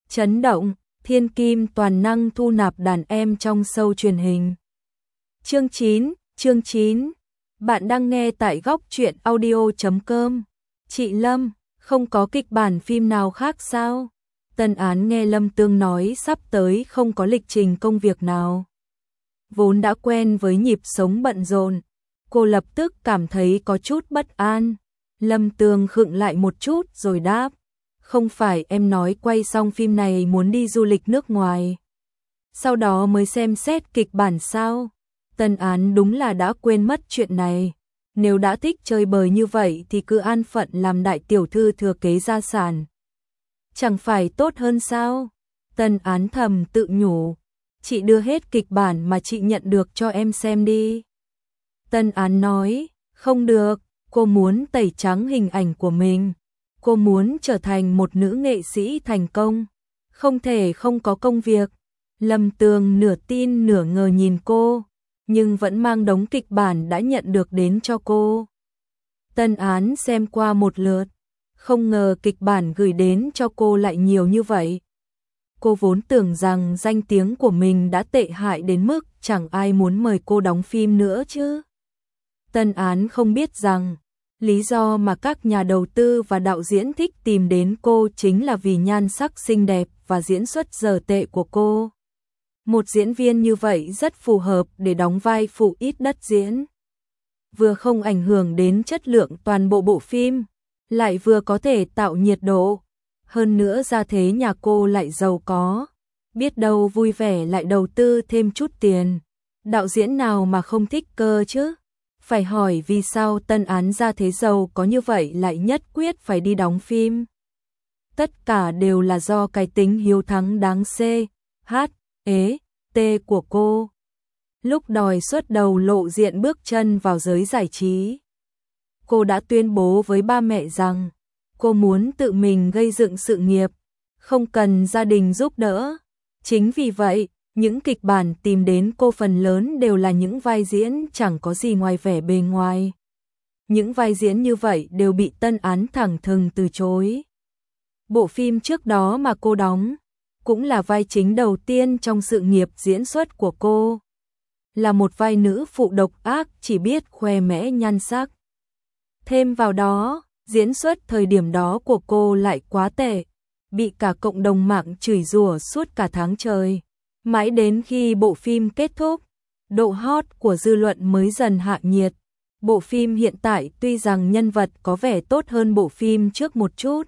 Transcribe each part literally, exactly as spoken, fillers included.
Chấn động, thiên kim toàn năng thu nạp đàn em trong show truyền hình. Chương chín, chương chín. Bạn đang nghe tại góc truyện audio chấm com. Chị Lâm, không có kịch bản phim nào khác sao? Tân Án nghe Lâm Tương nói sắp tới không có lịch trình công việc nào. Vốn đã quen với nhịp sống bận rộn, cô lập tức cảm thấy có chút bất an. Lâm Tương khựng lại một chút rồi đáp. Không phải em nói quay xong phim này muốn đi du lịch nước ngoài, sau đó mới xem xét kịch bản sao? Tân Án đúng là đã quên mất chuyện này. Nếu đã thích chơi bời như vậy thì cứ an phận làm đại tiểu thư thừa kế gia sản, chẳng phải tốt hơn sao? Tân Án thầm tự nhủ. Chị đưa hết kịch bản mà chị nhận được cho em xem đi. Tân Án nói, không được, cô muốn tẩy trắng hình ảnh của mình. Cô muốn trở thành một nữ nghệ sĩ thành công, không thể không có công việc. Lâm Tương nửa tin nửa ngờ nhìn cô, nhưng vẫn mang đống kịch bản đã nhận được đến cho cô. Tân Án xem qua một lượt, không ngờ kịch bản gửi đến cho cô lại nhiều như vậy. Cô vốn tưởng rằng danh tiếng của mình đã tệ hại đến mức chẳng ai muốn mời cô đóng phim nữa chứ. Tân Án không biết rằng lý do mà các nhà đầu tư và đạo diễn thích tìm đến cô chính là vì nhan sắc xinh đẹp và diễn xuất dở tệ của cô. Một diễn viên như vậy rất phù hợp để đóng vai phụ ít đất diễn. Vừa không ảnh hưởng đến chất lượng toàn bộ bộ phim, lại vừa có thể tạo nhiệt độ. Hơn nữa gia thế nhà cô lại giàu có, biết đâu vui vẻ lại đầu tư thêm chút tiền. Đạo diễn nào mà không thích cơ chứ? Phải hỏi vì sao Tân Án gia thế giàu có như vậy lại nhất quyết phải đi đóng phim. Tất cả đều là do cái tính hiếu thắng đáng C, H, ế, T của cô. Lúc đòi xuất đầu lộ diện bước chân vào giới giải trí, cô đã tuyên bố với ba mẹ rằng cô muốn tự mình gây dựng sự nghiệp, không cần gia đình giúp đỡ. Chính vì vậy, những kịch bản tìm đến cô phần lớn đều là những vai diễn chẳng có gì ngoài vẻ bề ngoài. Những vai diễn như vậy đều bị Tân Án thẳng thừng từ chối. Bộ phim trước đó mà cô đóng cũng là vai chính đầu tiên trong sự nghiệp diễn xuất của cô. Là một vai nữ phụ độc ác chỉ biết khoe mẽ nhan sắc. Thêm vào đó, diễn xuất thời điểm đó của cô lại quá tệ, bị cả cộng đồng mạng chửi rủa suốt cả tháng trời. Mãi đến khi bộ phim kết thúc, độ hot của dư luận mới dần hạ nhiệt. Bộ phim hiện tại tuy rằng nhân vật có vẻ tốt hơn bộ phim trước một chút,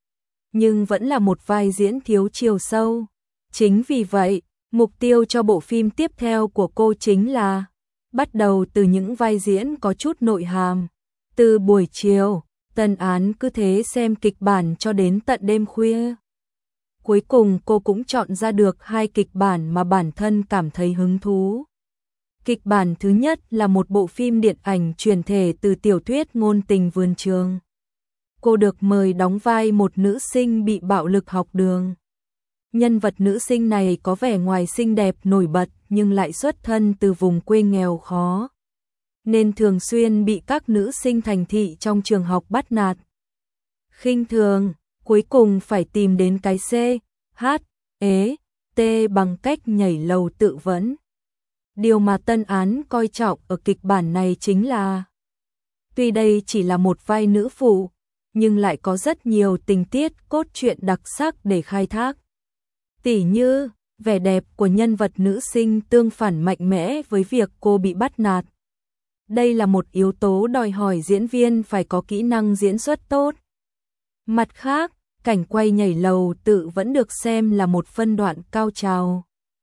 nhưng vẫn là một vai diễn thiếu chiều sâu. Chính vì vậy, mục tiêu cho bộ phim tiếp theo của cô chính là bắt đầu từ những vai diễn có chút nội hàm. Từ buổi chiều, Tân Án cứ thế xem kịch bản cho đến tận đêm khuya. Cuối cùng cô cũng chọn ra được hai kịch bản mà bản thân cảm thấy hứng thú. Kịch bản thứ nhất là một bộ phim điện ảnh chuyển thể từ tiểu thuyết Ngôn tình vườn trường. Cô được mời đóng vai một nữ sinh bị bạo lực học đường. Nhân vật nữ sinh này có vẻ ngoài xinh đẹp nổi bật nhưng lại xuất thân từ vùng quê nghèo khó, nên thường xuyên bị các nữ sinh thành thị trong trường học bắt nạt, khinh thường. Cuối cùng phải tìm đến cái C, H, ế, T bằng cách nhảy lầu tự vẫn. Điều mà Tân Án coi trọng ở kịch bản này chính là tuy đây chỉ là một vai nữ phụ, nhưng lại có rất nhiều tình tiết cốt truyện đặc sắc để khai thác. Tỉ như, vẻ đẹp của nhân vật nữ sinh tương phản mạnh mẽ với việc cô bị bắt nạt. Đây là một yếu tố đòi hỏi diễn viên phải có kỹ năng diễn xuất tốt. Mặt khác, cảnh quay nhảy lầu tự vẫn được xem là một phân đoạn cao trào,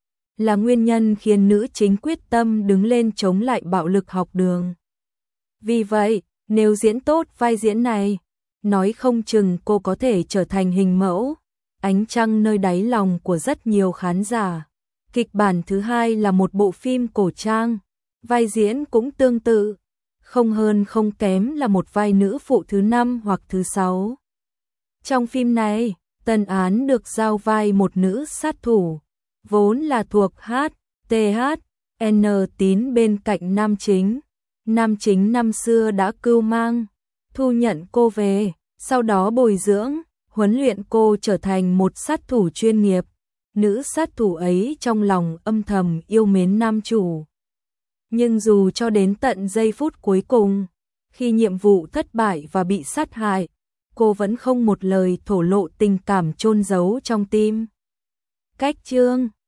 là nguyên nhân khiến nữ chính quyết tâm đứng lên chống lại bạo lực học đường. Vì vậy, nếu diễn tốt vai diễn này, nói không chừng cô có thể trở thành hình mẫu, ánh trăng nơi đáy lòng của rất nhiều khán giả. Kịch bản thứ hai là một bộ phim cổ trang, vai diễn cũng tương tự, không hơn không kém là một vai nữ phụ thứ năm hoặc thứ sáu. Trong phim này, Tân Án được giao vai một nữ sát thủ, vốn là thuộc H, T H, N tín bên cạnh nam chính. Nam chính năm xưa đã cưu mang, thu nhận cô về, sau đó bồi dưỡng, huấn luyện cô trở thành một sát thủ chuyên nghiệp. Nữ sát thủ ấy trong lòng âm thầm yêu mến nam chủ. Nhưng dù cho đến tận giây phút cuối cùng, khi nhiệm vụ thất bại và bị sát hại, cô vẫn không một lời thổ lộ tình cảm chôn giấu trong tim. Cách chương